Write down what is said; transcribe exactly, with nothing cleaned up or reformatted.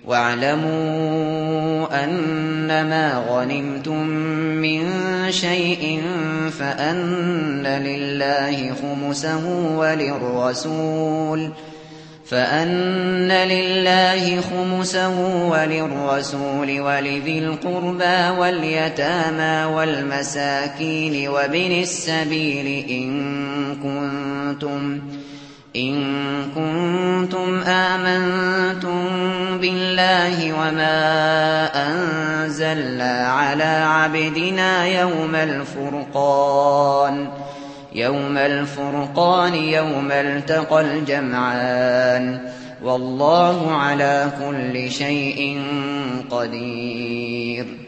وَاعْلَمُوا أَنَّمَا غَنِمْتُم مِّن شَيْءٍ فَأَنَّ لِلَّهِ خُمُسَهُ وَلِلرَّسُولِ فَأَنَّ لِلَّهِ خُمُسَهُ وَلِلرَّسُولِ وَلِذِي الْقُرْبَىٰ وَالْيَتَامَىٰ وَالْمَسَاكِينِ وَابْنِ السَّبِيلِ إِن كُنتُمْ إن كنتم آمنتم بالله وما أنزلنا على عبدنا يوم الفرقان يوم الفرقان يوم التقى الجمعان والله على كل شيء قدير.